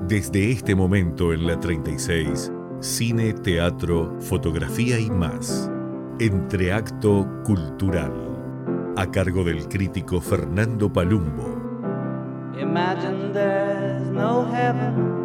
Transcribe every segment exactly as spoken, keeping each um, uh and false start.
Desde este momento en la treinta y seis, cine, teatro, fotografía y más. Entreacto Cultural, a cargo del crítico Fernando Palumbo. Imagine there's no heaven.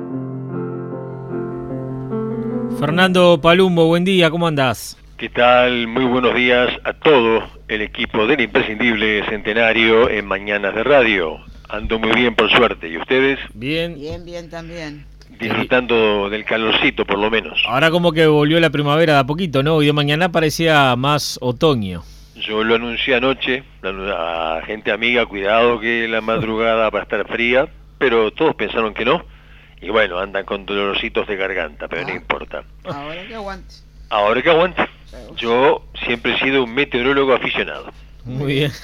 Fernando Palumbo, buen día, ¿cómo andás? ¿Qué tal? Muy buenos días a todo el equipo del imprescindible Centenario en Mañanas de Radio. Ando muy bien, por suerte. ¿Y ustedes? Bien. Bien, bien también. Disfrutando del calorcito, por lo menos. Ahora como que volvió la primavera de a poquito, ¿no? Hoy de mañana parecía más otoño. Yo lo anuncié anoche a gente amiga, cuidado que la madrugada va a estar fría, pero todos pensaron que no. Y bueno, andan con dolorcitos de garganta, pero ah, no importa. Ahora que aguante. Ahora que aguante. Yo siempre he sido un meteorólogo aficionado. Muy bien.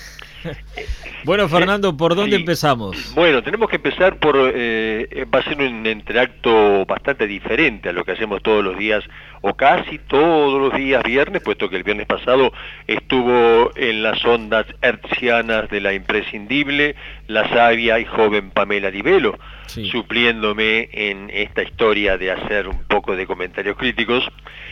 Bueno, Fernando, ¿por dónde sí. empezamos? Bueno, tenemos que empezar por... Eh, va a ser un entreacto bastante diferente a lo que hacemos todos los días, o casi todos los días viernes, puesto que el viernes pasado estuvo en las ondas hertzianas de la imprescindible, la sabia y joven Pamela Di Velo, sí. supliéndome en esta historia de hacer un poco de comentarios críticos.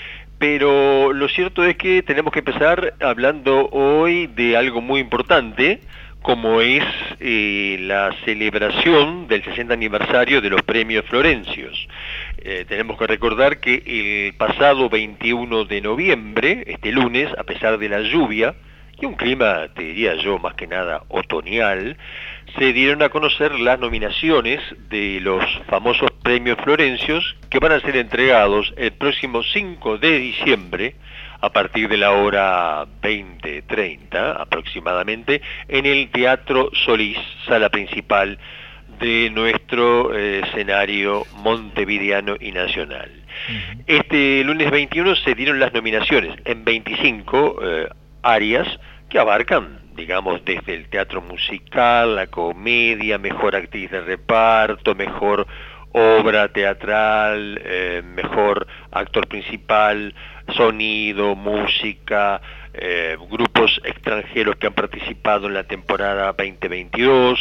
Pero lo cierto es que tenemos que empezar hablando hoy de algo muy importante, como es eh, la celebración del sesenta aniversario de los premios Florencios. Eh, tenemos que recordar que el pasado veintiuno de noviembre, este lunes, a pesar de la lluvia, y un clima, te diría yo, más que nada otoñal, se dieron a conocer las nominaciones de los famosos premios Florencios, que van a ser entregados el próximo cinco de diciembre, a partir de la hora veinte treinta aproximadamente, en el Teatro Solís, sala principal de nuestro eh, escenario montevideano y nacional. Uh-huh. Este lunes veintiuno se dieron las nominaciones en veinticinco eh, áreas que abarcan, digamos, desde el teatro musical, la comedia, mejor actriz de reparto, mejor obra teatral, eh, mejor actor principal, sonido, música, eh, grupos extranjeros que han participado en la temporada veinte veintidós.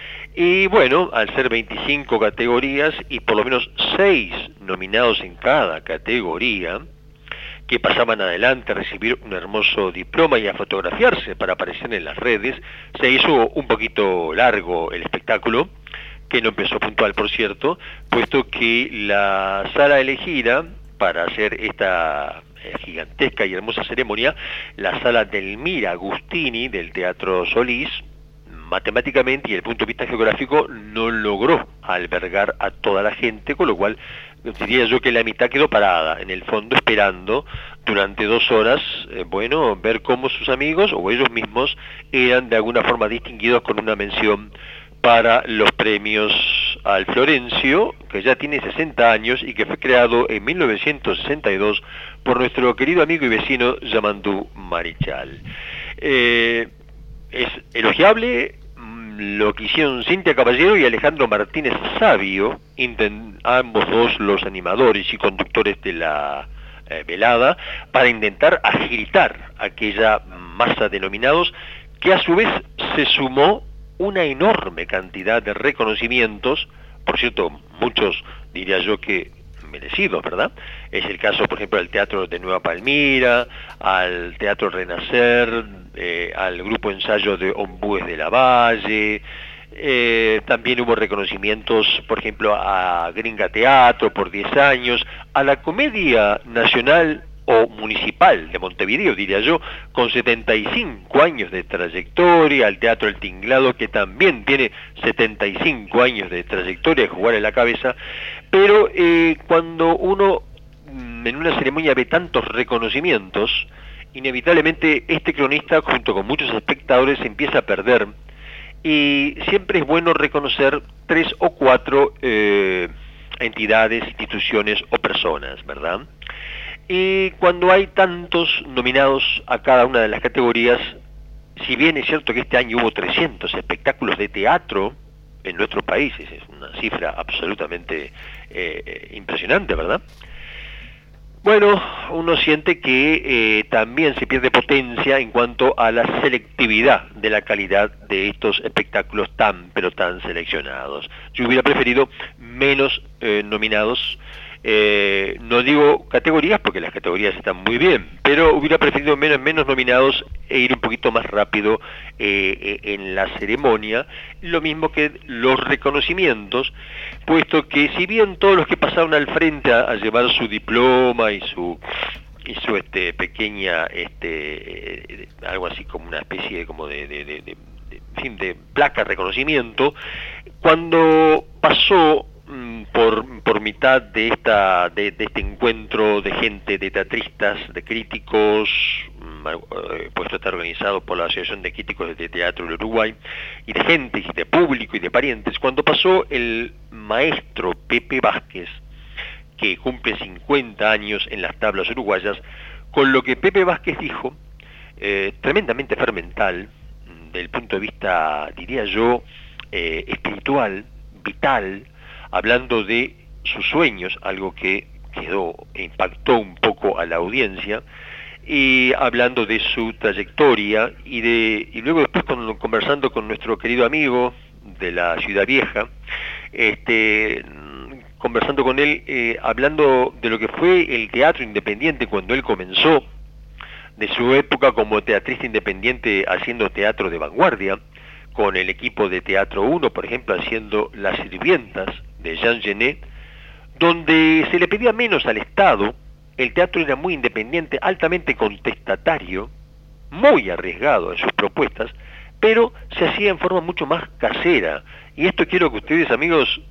Y bueno, al ser veinticinco categorías y por lo menos seis nominados en cada categoría, que pasaban adelante a recibir un hermoso diploma y a fotografiarse para aparecer en las redes, se hizo un poquito largo el espectáculo, que no empezó puntual, por cierto, puesto que la sala elegida para hacer esta eh, gigantesca y hermosa ceremonia, la sala Delmira Agustini del Teatro Solís, matemáticamente y desde el punto de vista geográfico no logró albergar a toda la gente, con lo cual diría yo que la mitad quedó parada en el fondo esperando durante dos horas, eh, bueno, ver cómo sus amigos o ellos mismos eran de alguna forma distinguidos con una mención para los premios al Florencio, que ya tiene sesenta años y que fue creado en mil novecientos sesenta y dos por nuestro querido amigo y vecino Yamandú Marichal. Eh, es elogiable lo que hicieron Cintia Caballero y Alejandro Martínez Sabio, ambos dos los animadores y conductores de la eh, velada, para intentar agilitar aquella masa de nominados, que a su vez se sumó una enorme cantidad de reconocimientos, por cierto, muchos diría yo que merecidos, ¿verdad? Es el caso, por ejemplo, del Teatro de Nueva Palmira, al Teatro Renacer, eh, al Grupo Ensayo de Ombúes de la Valle, eh, también hubo reconocimientos, por ejemplo, a Gringa Teatro por diez años, a la Comedia Nacional o Municipal de Montevideo, diría yo, con setenta y cinco años de trayectoria, al Teatro El Tinglado, que también tiene setenta y cinco años de trayectoria, de jugar en la cabeza, pero eh, cuando uno en una ceremonia ve tantos reconocimientos, inevitablemente este cronista, junto con muchos espectadores, se empieza a perder, y siempre es bueno reconocer tres o cuatro eh, entidades, instituciones o personas, ¿verdad? Y cuando hay tantos nominados a cada una de las categorías, si bien es cierto que este año hubo trescientos espectáculos de teatro en nuestro país, es una cifra absolutamente eh, impresionante, ¿verdad? Bueno, uno siente que eh, también se pierde potencia en cuanto a la selectividad de la calidad de estos espectáculos tan, pero tan seleccionados. Yo hubiera preferido menos eh, nominados, eh, no digo categorías porque las categorías están muy bien, pero hubiera preferido menos, menos nominados e ir un poquito más rápido eh, en la ceremonia, lo mismo que los reconocimientos, puesto que si bien todos los que pasaron al frente a, a llevar su diploma y su y su este pequeña este eh, algo así como una especie de como de, de, de, de, de en fin, de placa de reconocimiento, cuando pasó por, por mitad de esta de, de este encuentro de gente, de teatristas, de críticos, puesto está organizado por la Asociación de Críticos de Teatro del Uruguay, y de gente, y de público y de parientes, cuando pasó el maestro Pepe Vázquez, que cumple cincuenta años en las tablas uruguayas, con lo que Pepe Vázquez dijo, eh, tremendamente fermental, del punto de vista, diría yo, eh, espiritual, vital, hablando de sus sueños, algo que quedó, impactó un poco a la audiencia, y hablando de su trayectoria, y de y luego después con, conversando con nuestro querido amigo de la Ciudad Vieja, este, conversando con él, eh, hablando de lo que fue el teatro independiente cuando él comenzó, de su época como teatrista independiente haciendo teatro de vanguardia, con el equipo de Teatro uno, por ejemplo, haciendo Las Sirvientas de Jean Genet, donde se le pedía menos al Estado, el teatro era muy independiente, altamente contestatario, muy arriesgado en sus propuestas, pero se hacía en forma mucho más casera. Y esto quiero que ustedes, amigos,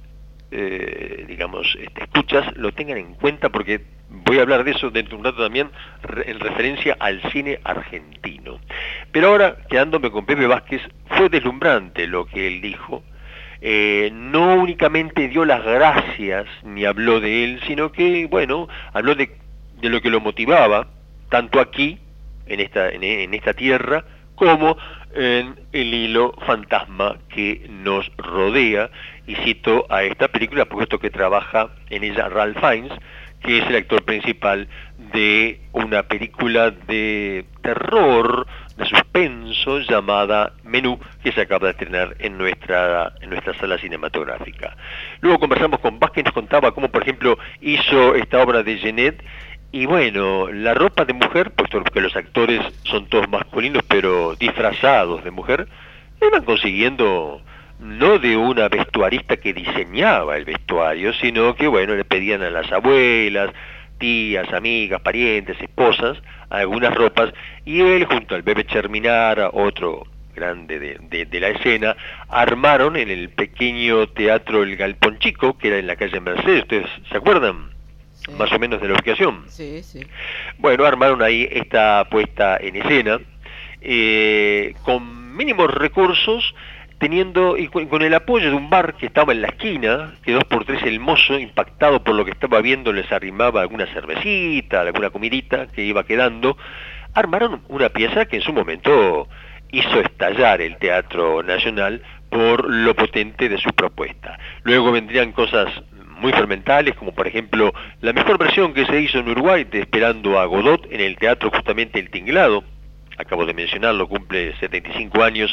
eh, digamos, este, escuchas, lo tengan en cuenta, porque voy a hablar de eso dentro de un rato también, re, en referencia al cine argentino. Pero ahora, quedándome con Pepe Vázquez, fue deslumbrante lo que él dijo. Eh, no únicamente dio las gracias ni habló de él, sino que, bueno, habló de, de lo que lo motivaba, tanto aquí, en esta, en, en esta tierra, como en el hilo fantasma que nos rodea, y cito a esta película, puesto que trabaja en ella Ralph Fiennes, que es el actor principal de una película de terror, de suspenso, llamada Menú, que se acaba de estrenar en nuestra, en nuestra sala cinematográfica. Luego conversamos con Vázquez, nos contaba cómo, por ejemplo, hizo esta obra de Genet, y bueno, la ropa de mujer, puesto que los actores son todos masculinos, pero disfrazados de mujer, iban consiguiendo no de una vestuarista que diseñaba el vestuario, sino que, bueno, le pedían a las abuelas, tías, amigas, parientes, esposas, algunas ropas, y él, junto al Bebe Cherminara, otro grande de, de, de la escena, armaron en el pequeño teatro El Galpón Chico, que era en la calle Mercedes, ¿ustedes se acuerdan? Sí. Más o menos de la ubicación. Sí, sí. Bueno, armaron ahí esta puesta en escena, eh, con mínimos recursos, teniendo y con el apoyo de un bar que estaba en la esquina, que dos por tres el mozo, impactado por lo que estaba viendo, les arrimaba alguna cervecita, alguna comidita que iba quedando. Armaron una pieza que en su momento hizo estallar el Teatro Nacional por lo potente de su propuesta. Luego vendrían cosas muy fermentales, como por ejemplo la mejor versión que se hizo en Uruguay de Esperando a Godot en el teatro justamente El Tinglado, acabo de mencionarlo, cumple setenta y cinco años,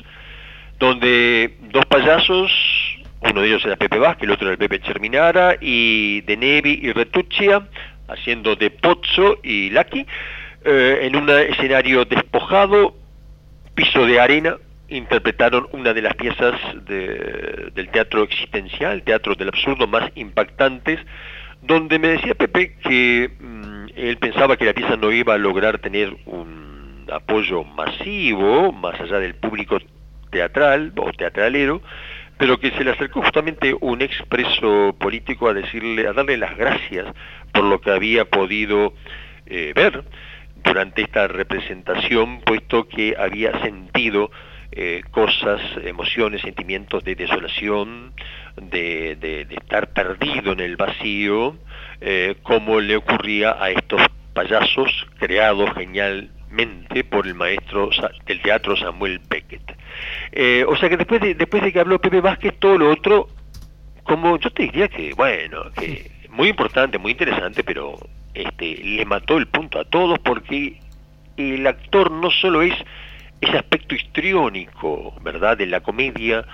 donde dos payasos, uno de ellos era Pepe Vázquez, el otro era el Pepe Cherminara, y De Nevi y Retuccia, haciendo de Pozzo y Lucky, eh, en un escenario despojado, piso de arena, interpretaron una de las piezas de, del teatro existencial, teatro del absurdo más impactantes, donde me decía Pepe que mmm, él pensaba que la pieza no iba a lograr tener un apoyo masivo, más allá del público teatral o teatralero, pero que se le acercó justamente un expreso político a decirle, a darle las gracias por lo que había podido eh, ver durante esta representación, puesto que había sentido eh, cosas, emociones, sentimientos de desolación, de, de, de estar perdido en el vacío, eh, como le ocurría a estos payasos creados genialmente por el maestro del teatro Samuel Beckett. Eh, o sea que después de, después de que habló Pepe Vázquez, todo lo otro, como yo te diría que, bueno, que muy importante, muy interesante, pero este, le mató el punto a todos, porque el actor no solo es ese aspecto histriónico, ¿verdad?, de la comedia,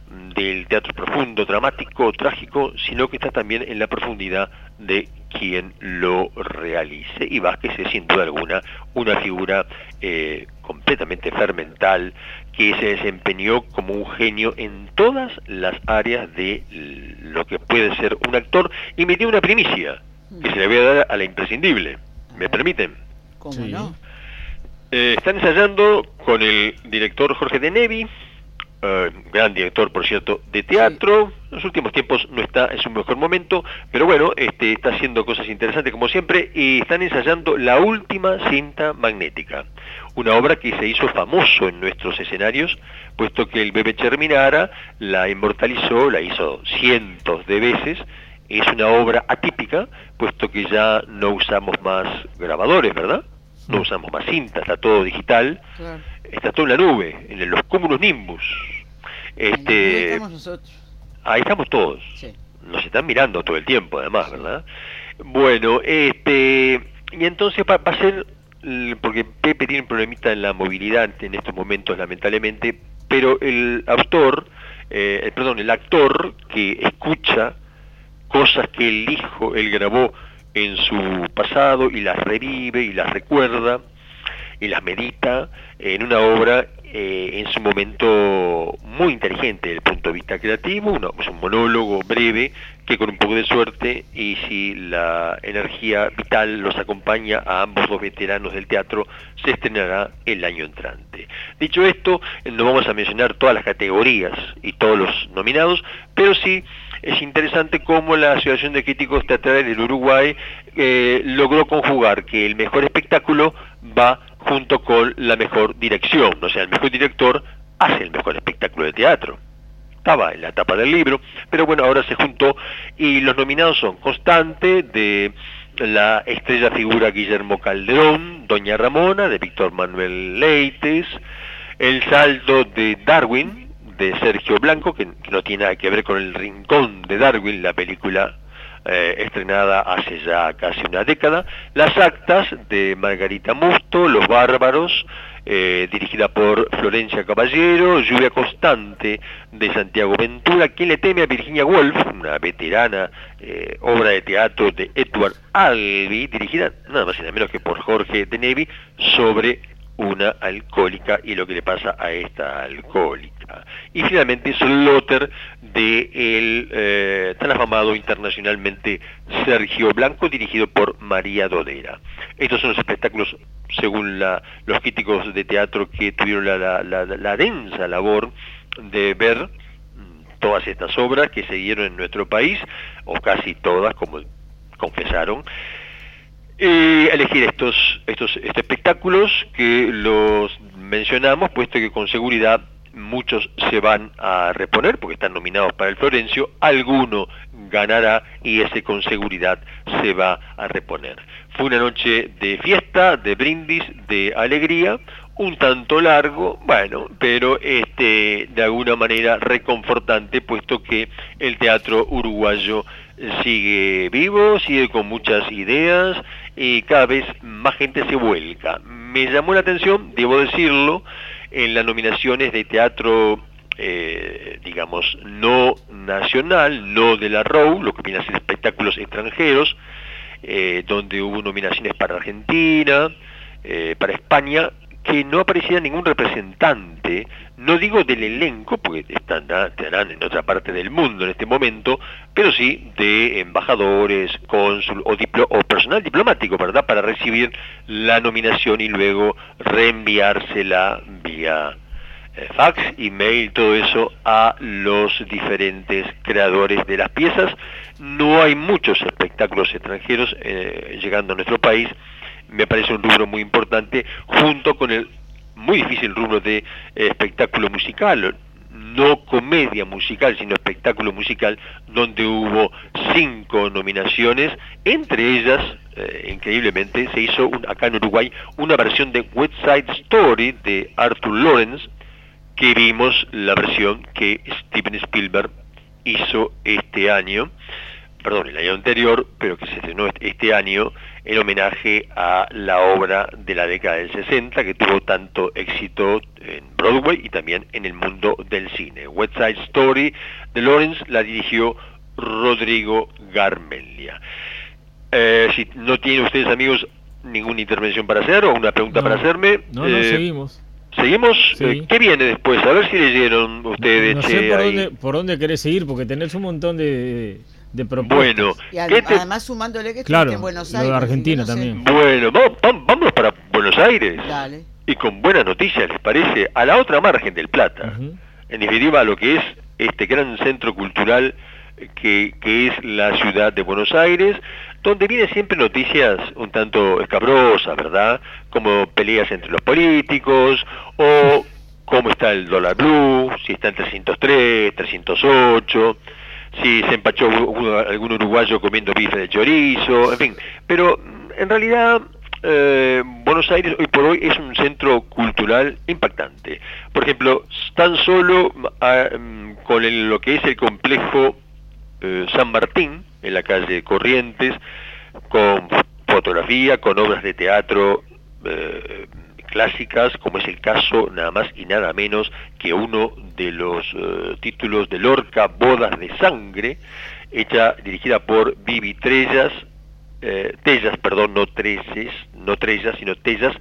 del teatro profundo, dramático, trágico, sino que está también en la profundidad de quien lo realice. Y Vázquez es sin duda alguna una figura eh, completamente fermental, que se desempeñó como un genio en todas las áreas de lo que puede ser un actor, y me dio una primicia que se le voy a dar a la imprescindible. ¿Me permiten? ¿Cómo Sí. no? Eh, están ensayando con el director Jorge de Nevi, eh, gran director, por cierto, de teatro. Sí. En los últimos tiempos no está en su mejor momento, pero bueno, este, está haciendo cosas interesantes como siempre, y están ensayando La Última Cinta Magnética, una obra que se hizo famoso en nuestros escenarios, puesto que el Bebe Cherminara la inmortalizó, la hizo cientos de veces. Es una obra atípica, puesto que ya no usamos más grabadores, ¿verdad? No usamos más cinta, está todo digital, Claro. está todo en la nube, en los cúmulos Nimbus. Este, Ahí estamos nosotros. ahí estamos todos, Sí. nos están mirando todo el tiempo además, ¿verdad? Bueno, este, y entonces va, va a ser, porque Pepe tiene un problemita en la movilidad en estos momentos lamentablemente, pero el autor, eh, perdón, el actor que escucha cosas que él dijo, él grabó en su pasado y las revive y las recuerda y las medita en una obra eh, en su momento muy inteligente desde el punto de vista creativo, uno, es un monólogo breve que con un poco de suerte y si la energía vital los acompaña a ambos dos veteranos del teatro, se estrenará el año entrante. Dicho esto, no vamos a mencionar todas las categorías y todos los nominados, pero sí es interesante cómo la Asociación de Críticos Teatrales del Uruguay eh, logró conjugar que el mejor espectáculo va junto con la mejor dirección, o sea, el mejor director hace el mejor espectáculo de teatro. Estaba en la tapa del libro, pero bueno, ahora se juntó y los nominados son Constante, de la estrella figura Guillermo Calderón, Doña Ramona, de Víctor Manuel Leites, El Salto de Darwin, de Sergio Blanco, que, que no tiene nada que ver con El Rincón de Darwin, la película eh, estrenada hace ya casi una década, Las Actas, de Margarita Musto, Los Bárbaros, eh, dirigida por Florencia Caballero, Lluvia Constante, de Santiago Ventura, Quien le teme a Virginia Woolf, una veterana eh, obra de teatro de Edward Albee, dirigida nada más y nada menos que por Jorge de Nevi, sobre una alcohólica y lo que le pasa a esta alcohólica. Y finalmente Slaughter, de el eh, tan afamado internacionalmente Sergio Blanco, dirigido por María Dodera. Estos son los espectáculos, según la, los críticos de teatro, que tuvieron la, la, la, la densa labor de ver todas estas obras que se dieron en nuestro país, o casi todas, como confesaron. Eh, elegir estos, estos, estos espectáculos que los mencionamos, puesto que con seguridad muchos se van a reponer porque están nominados para el Florencio, alguno ganará y ese con seguridad se va a reponer. Fue una noche de fiesta, de brindis, de alegría, un tanto largo, bueno, pero este de alguna manera reconfortante, puesto que el teatro uruguayo sigue vivo, sigue con muchas ideas y cada vez más gente se vuelca. Me llamó la atención, debo decirlo, en las nominaciones de teatro, eh, digamos, no nacional, no de la R O W, lo que viene a ser espectáculos extranjeros, eh, donde hubo nominaciones para Argentina, eh, para España, que no aparecía ningún representante, no digo del elenco, porque están, estarán en otra parte del mundo en este momento, pero sí de embajadores, cónsul o, diplo, o personal diplomático, ¿verdad?, para recibir la nominación y luego reenviársela vía eh, fax, email, todo eso a los diferentes creadores de las piezas. No hay muchos espectáculos extranjeros eh, llegando a nuestro país. Me parece un rubro muy importante, junto con el muy difícil rubro de eh, espectáculo musical, no comedia musical, sino espectáculo musical, donde hubo cinco nominaciones, entre ellas, eh, increíblemente, se hizo un, acá en Uruguay una versión de West Side Story de Arthur Lawrence, que vimos la versión que Steven Spielberg hizo este año, perdón, el año anterior, pero que se estrenó este año en homenaje a la obra de la década del sesenta que tuvo tanto éxito en Broadway y también en el mundo del cine. West Side Story de Lawrence la dirigió Rodrigo Garmendia. Eh, si no tienen ustedes, amigos, ninguna intervención para hacer o una pregunta No, para hacerme, No, no, eh, seguimos. ¿seguimos? Sí. Eh, ¿Qué viene después? A ver si leyeron ustedes. No che, sé por ahí. dónde, por dónde querés seguir, porque tenés un montón de, de propuestas. Bueno, Y al- ¿qué te- además sumándole que Claro, estuviste en Buenos lo de Aires. Argentina así que no sé. también. bueno, vamos, vam- vámonos para Buenos Aires. Dale. Y con buenas noticias, ¿les parece? A la otra margen del Plata. Ujú. En definitiva, a lo que es este gran centro cultural que, que es la ciudad de Buenos Aires, donde vienen siempre noticias un tanto escabrosas, ¿verdad? Como peleas entre los políticos, o cómo está el dólar blue, si está en trescientos tres, trescientos ocho, si se empachó uno- algún uruguayo comiendo bife de chorizo, en fin. Pero en realidad eh, Buenos Aires hoy por hoy es un centro cultural impactante. Por ejemplo, tan solo ah, mm, con el- lo que es el complejo eh, San Martín, en la calle Corrientes, con fotografía, con obras de teatro eh, clásicas, como es el caso nada más y nada menos que uno de los eh, títulos de Lorca, Bodas de Sangre, hecha, dirigida por Vivi Trellas, eh, Tellas, perdón, no Treces, no Trellas, sino Tellas,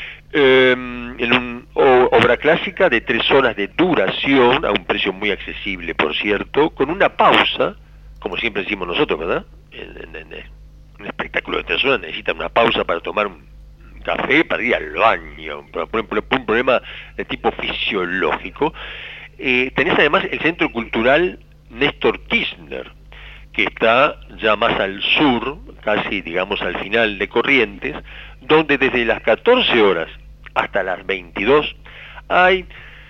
eh, en una obra clásica de tres horas de duración, a un precio muy accesible, por cierto, con una pausa, como siempre decimos nosotros, ¿verdad? En, en- en un espectáculo de tres horas necesita una pausa para tomar un café, para ir al baño, por, por- por un problema de tipo fisiológico. Eh, tenés además el Centro Cultural Néstor Kirchner, que está ya más al sur, casi digamos al final de Corrientes, donde desde las catorce horas hasta las veintidós hay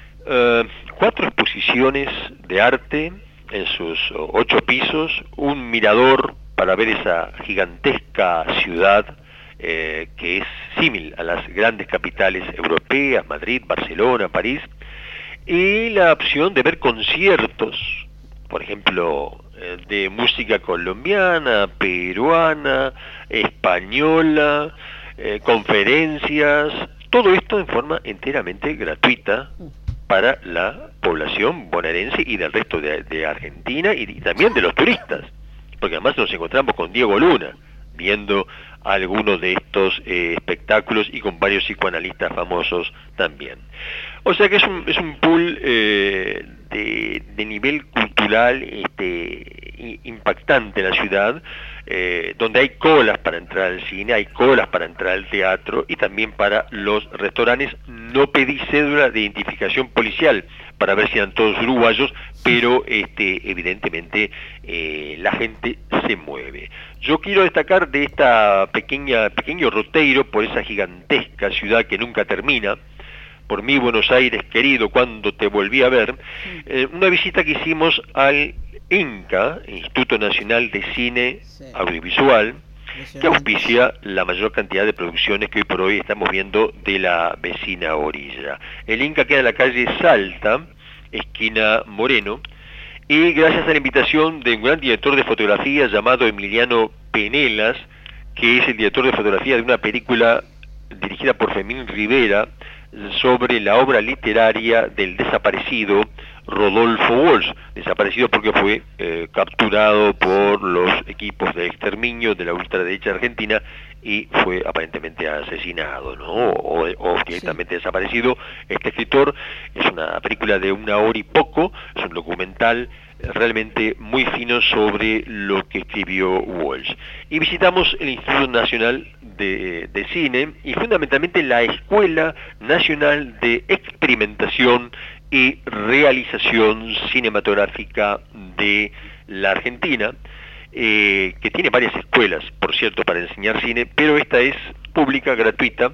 eh, cuatro exposiciones de arte en sus ocho pisos, un mirador para ver esa gigantesca ciudad eh, que es símil a las grandes capitales europeas, Madrid, Barcelona, París, y la opción de ver conciertos, por ejemplo, eh, de música colombiana, peruana, española, eh, conferencias, todo esto en forma enteramente gratuita para la población bonaerense y del resto de, de Argentina y, y también de los turistas, porque además nos encontramos con Diego Luna viendo algunos de estos eh, espectáculos y con varios psicoanalistas famosos también. O sea que es un, es un pool eh, de, de nivel cultural este, i- impactante en la ciudad, eh, donde hay colas para entrar al cine, hay colas para entrar al teatro y también para los restaurantes. No pedí cédula de identificación policial para ver si eran todos uruguayos, pero este, evidentemente eh, la gente se mueve. Yo quiero destacar de esta pequeña pequeño roteiro por esa gigantesca ciudad que nunca termina, por mi Buenos Aires querido, cuando te volví a ver, eh, una visita que hicimos al INCA, Instituto Nacional de Cine Sí. Audiovisual, que Impresionante. auspicia la mayor cantidad de producciones que hoy por hoy estamos viendo de la vecina orilla. El INCA queda en la calle Salta, esquina Moreno, y gracias a la invitación de un gran director de fotografía llamado Emiliano Penelas, que es el director de fotografía de una película dirigida por Fermín Rivera sobre la obra literaria del desaparecido Rodolfo Walsh, desaparecido porque fue eh, capturado por los equipos de exterminio de la ultraderecha argentina y fue aparentemente asesinado, ¿no? O, o directamente sí. desaparecido. Este escritor, es una película de una hora y poco, es un documental realmente muy fino sobre lo que escribió Walsh. Y visitamos el Instituto Nacional de, de Cine y fundamentalmente la Escuela Nacional de Experimentación y Realización Cinematográfica de la Argentina, eh, que tiene varias escuelas, por cierto, para enseñar cine, pero esta es pública, gratuita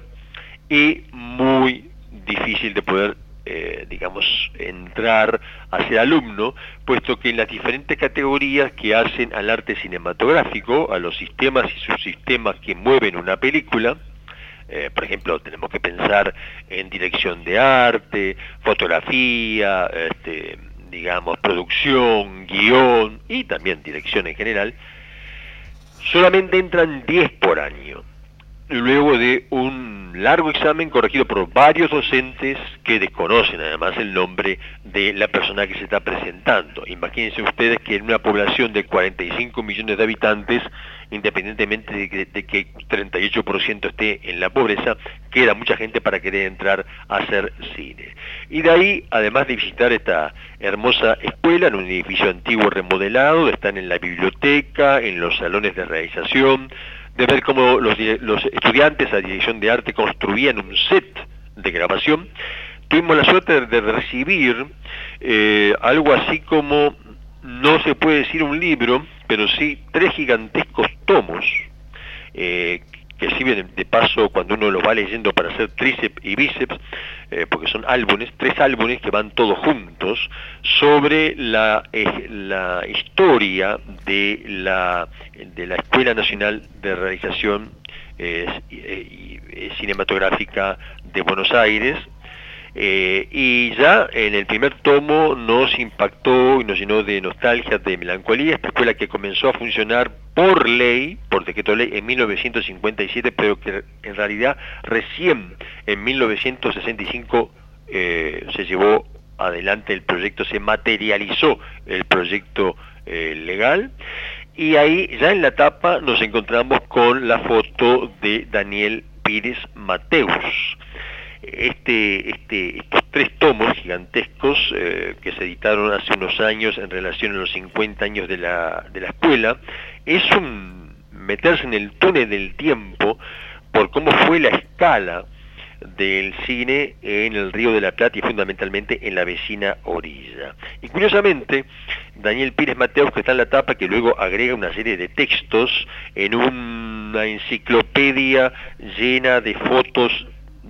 y muy difícil de poder Eh, digamos, entrar a ser alumno, puesto que en las diferentes categorías que hacen al arte cinematográfico, a los sistemas y subsistemas que mueven una película, eh, por ejemplo, tenemos que pensar en dirección de arte, fotografía, este, digamos, producción, guión y también dirección en general, solamente entran diez por año, luego de un largo examen corregido por varios docentes que desconocen además el nombre de la persona que se está presentando. Imagínense ustedes que en una población de cuarenta y cinco millones de habitantes, independientemente de que, de que treinta y ocho por ciento esté en la pobreza, queda mucha gente para querer entrar a hacer cine. Y de ahí, además de visitar esta hermosa escuela en un edificio antiguo remodelado, están en la biblioteca, en los salones de realización, de ver cómo los, los estudiantes a dirección de arte construían un set de grabación. Tuvimos la suerte de, de recibir eh, algo así como, no se puede decir un libro, pero sí tres gigantescos tomos, eh, que sirven de paso cuando uno los va leyendo para hacer tríceps y bíceps, eh, porque son álbumes, tres álbumes que van todos juntos, sobre la, eh, la historia de la, de la Escuela Nacional de Realización eh, eh, eh, Cinematográfica de Buenos Aires. Eh, y ya en el primer tomo nos impactó y nos llenó de nostalgia, de melancolía, esta escuela que comenzó a funcionar por ley, por decreto ley, en mil novecientos cincuenta y siete, pero que en realidad recién en mil novecientos sesenta y cinco eh, se llevó adelante el proyecto, se materializó el proyecto eh, legal, y ahí ya en la tapa nos encontramos con la foto de Daniel Pires Mateus. Este, este, estos tres tomos gigantescos eh, que se editaron hace unos años en relación a los cincuenta años de la, de la escuela, es un meterse en el túnel del tiempo por cómo fue la escala del cine en el Río de la Plata y fundamentalmente en la vecina orilla. Y curiosamente, Daniel Pires Mateus, que está en la tapa, que luego agrega una serie de textos en una enciclopedia llena de fotos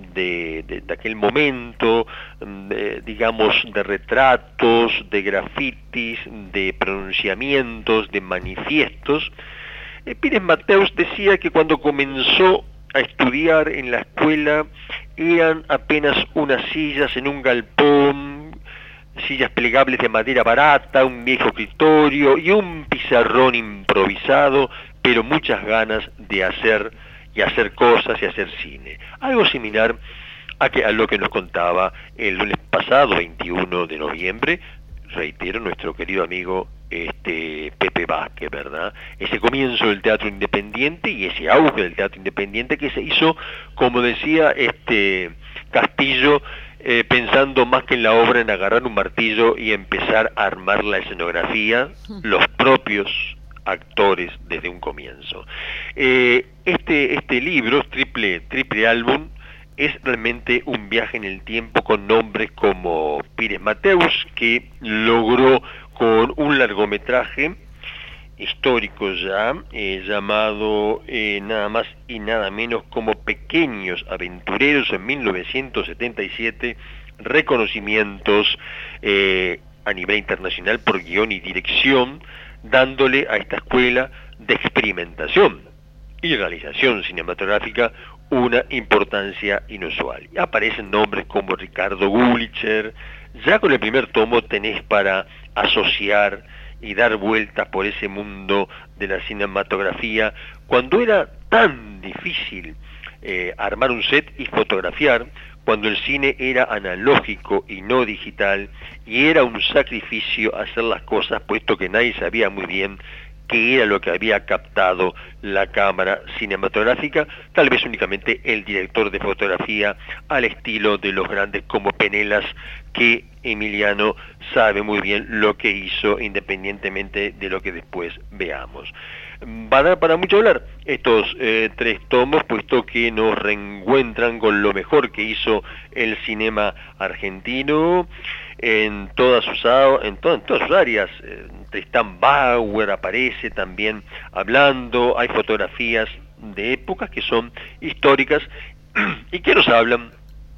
De, de, de aquel momento, de, digamos, de retratos, de grafitis, de pronunciamientos, de manifiestos. eh, Pires Mateus decía que cuando comenzó a estudiar en la escuela eran apenas unas sillas en un galpón, sillas plegables de madera barata, un viejo escritorio y un pizarrón improvisado, pero muchas ganas de hacer y hacer cosas y hacer cine. Algo similar a, que, a lo que nos contaba el lunes pasado, veintiuno de noviembre, reitero, nuestro querido amigo este Pepe Vázquez, ¿verdad? Ese comienzo del teatro independiente y ese auge del teatro independiente que se hizo, como decía este Castillo, eh, pensando más que en la obra, en agarrar un martillo y empezar a armar la escenografía, los propios actores desde un comienzo. Eh, este, este libro, triple, triple álbum, es realmente un viaje en el tiempo con nombres como Pires Mateus, que logró con un largometraje histórico ya, eh, llamado eh, nada más y nada menos como Pequeños Aventureros en mil novecientos setenta y siete, reconocimientos eh, a nivel internacional por guión y dirección, dándole a esta escuela de experimentación y realización cinematográfica una importancia inusual. Y aparecen nombres como Ricardo Gullicher. Ya con el primer tomo tenés para asociar y dar vueltas por ese mundo de la cinematografía, cuando era tan difícil eh, armar un set y fotografiar, cuando el cine era analógico y no digital, y era un sacrificio hacer las cosas, puesto que nadie sabía muy bien qué era lo que había captado la cámara cinematográfica, tal vez únicamente el director de fotografía, al estilo de los grandes como Penelas, que Emiliano sabe muy bien lo que hizo, independientemente de lo que después veamos. Va a dar para mucho hablar estos eh, tres tomos, puesto que nos reencuentran con lo mejor que hizo el cinema argentino en todas sus, en todas, en todas sus áreas. eh, Tristán Bauer aparece también hablando, hay fotografías de épocas que son históricas y que nos hablan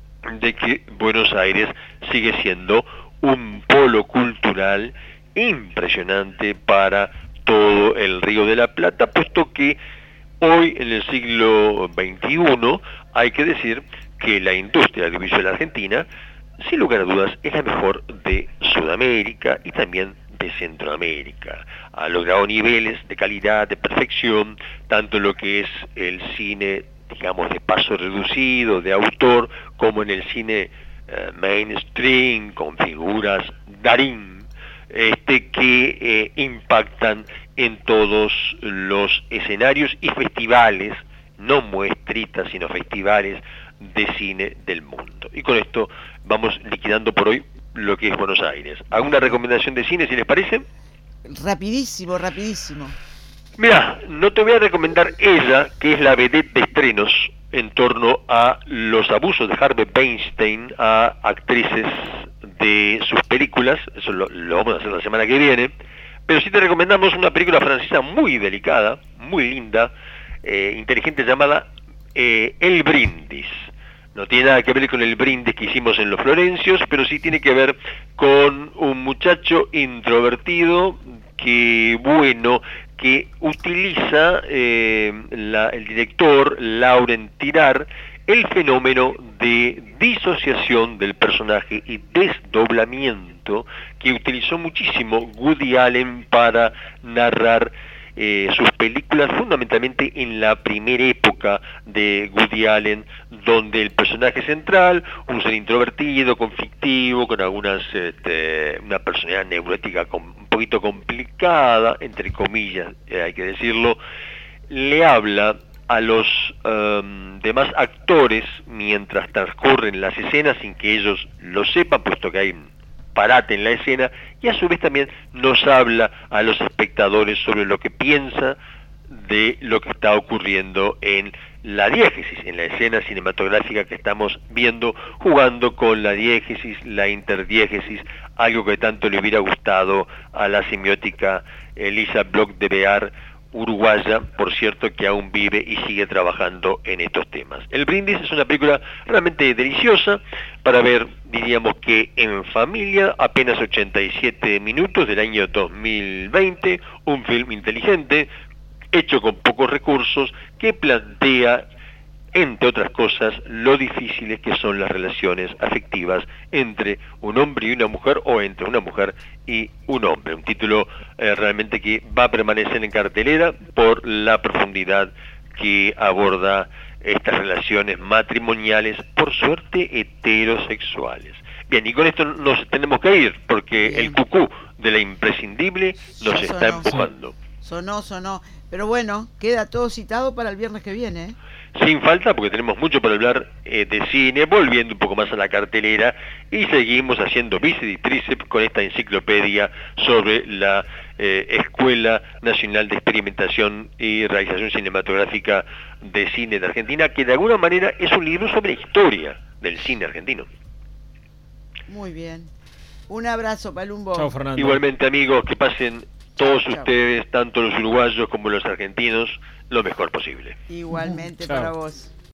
de que Buenos Aires sigue siendo un polo cultural impresionante para todo el Río de la Plata, puesto que hoy en el siglo veintiuno hay que decir que la industria audiovisual argentina, sin lugar a dudas, es la mejor de Sudamérica y también de Centroamérica. Ha logrado niveles de calidad, de perfección, tanto en lo que es el cine, digamos, de paso reducido, de autor, como en el cine eh, mainstream, con figuras Darín, este, que eh, impactan en todos los escenarios y festivales, no muestritas, sino festivales de cine del mundo. Y con esto vamos liquidando por hoy lo que es Buenos Aires. ¿Alguna recomendación de cine, si les parece? Rapidísimo, rapidísimo. Mira, no te voy a recomendar ella, que es la vedette de estrenos en torno a los abusos de Harvey Weinstein a actrices de sus películas. Eso lo, lo vamos a hacer la semana que viene. Pero sí te recomendamos una película francesa muy delicada, muy linda, eh, inteligente, llamada eh, El Brindis. No tiene nada que ver con el brindis que hicimos en Los Florencios, pero sí tiene que ver con un muchacho introvertido que, bueno, que utiliza eh, la, el director Laurent Tirard el fenómeno de disociación del personaje y desdoblamiento que utilizó muchísimo Woody Allen para narrar eh, sus películas, fundamentalmente en la primera época de Woody Allen, donde el personaje central, un ser introvertido, conflictivo, con algunas este, una personalidad neurótica con, un poquito complicada, entre comillas, eh, hay que decirlo, le habla a los um, demás actores mientras transcurren las escenas sin que ellos lo sepan, puesto que hay parate en la escena, y a su vez también nos habla a los espectadores sobre lo que piensa de lo que está ocurriendo en la diégesis, en la escena cinematográfica que estamos viendo, jugando con la diégesis, la interdiégesis, algo que tanto le hubiera gustado a la semiótica Elisa Bloch de Bear, uruguaya, por cierto, que aún vive y sigue trabajando en estos temas. El Brindis es una película realmente deliciosa para ver, diríamos que en familia, apenas ochenta y siete minutos del año dos mil veinte, un film inteligente, hecho con pocos recursos, que plantea, entre otras cosas, lo difíciles que son las relaciones afectivas entre un hombre y una mujer, o entre una mujer y un hombre. Un título eh, realmente que va a permanecer en cartelera por la profundidad que aborda estas relaciones matrimoniales, por suerte heterosexuales. Bien, y con esto nos tenemos que ir, porque Bien. el cucú de la imprescindible nos Ya está sonó. empujando. Sonó, sonó. Pero bueno, queda todo citado para el viernes que viene, ¿eh? Sin falta, porque tenemos mucho para hablar eh, de cine, volviendo un poco más a la cartelera, y seguimos haciendo bíceps y tríceps con esta enciclopedia sobre la eh, Escuela Nacional de Experimentación y Realización Cinematográfica de Cine de Argentina, que de alguna manera es un libro sobre historia del cine argentino. Muy bien. Un abrazo, Palumbo. Chao, Fernando. Igualmente, amigos, que pasen todos Chao. ustedes, tanto los uruguayos como los argentinos, lo mejor posible. Igualmente Chao. para vos.